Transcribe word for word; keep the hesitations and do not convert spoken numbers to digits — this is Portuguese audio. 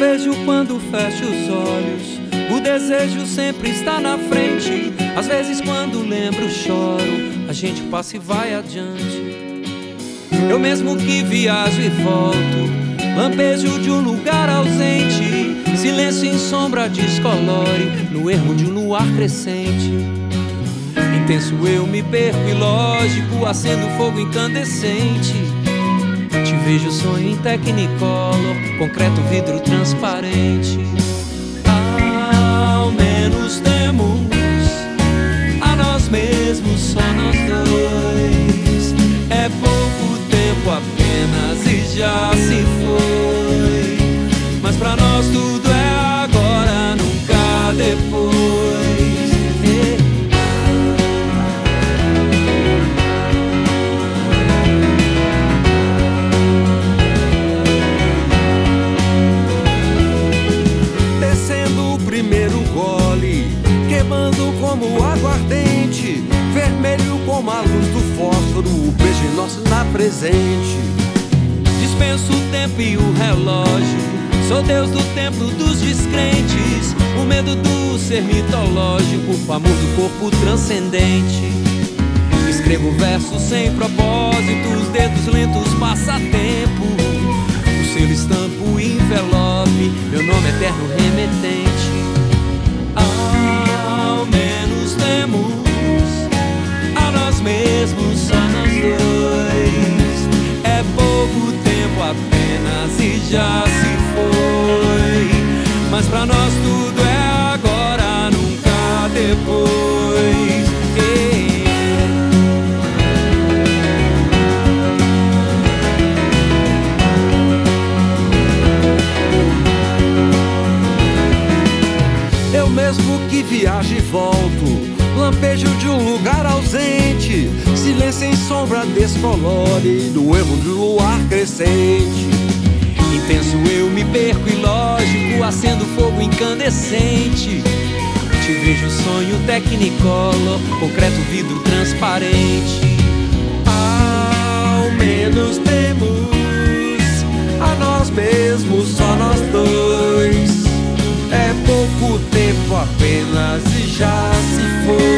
vejo quando fecho os olhos, o desejo sempre está na frente. Às vezes quando lembro choro, a gente passa e vai adiante. Eu mesmo que viajo e volto, lampejo de um lugar ausente, silêncio em sombra descolore, no ermo de um luar crescente. Intenso eu me perco e lógico, acendo fogo incandescente. Te vejo sonho em Technicolor, concreto, vidro transparente. Ao menos temos a nós mesmos, só nós dois. É pouco tempo apenas e já se foi, mas pra nós tudo é agora, nunca depois. Queimando como aguardente, vermelho como a luz do fósforo, o beijo nosso na presente. Dispenso o tempo e o relógio, sou Deus do templo dos descrentes, o medo do ser mitológico, o amor do corpo transcendente. Escrevo versos sem propósito, os dedos lentos passatempo, o selo estampo o envelope, meu nome eterno remetente. Ao menos temos a nós mesmos, só nós dois. É pouco tempo apenas e já se foi, mas pra nós tudo é agora, nunca depois. Eu mesmo que viajo e volto, lampejo de um lugar ausente, silêncio em sombra descolore, no ermo de um luar crescente. Intenso eu me perco e lógico, acendo fogo incandescente. Te vejo sonho Technicolor, concreto, vidro transparente. Ao menos temos a nós mesmos, só nós dois. É pouco tempo apenas e já se foi,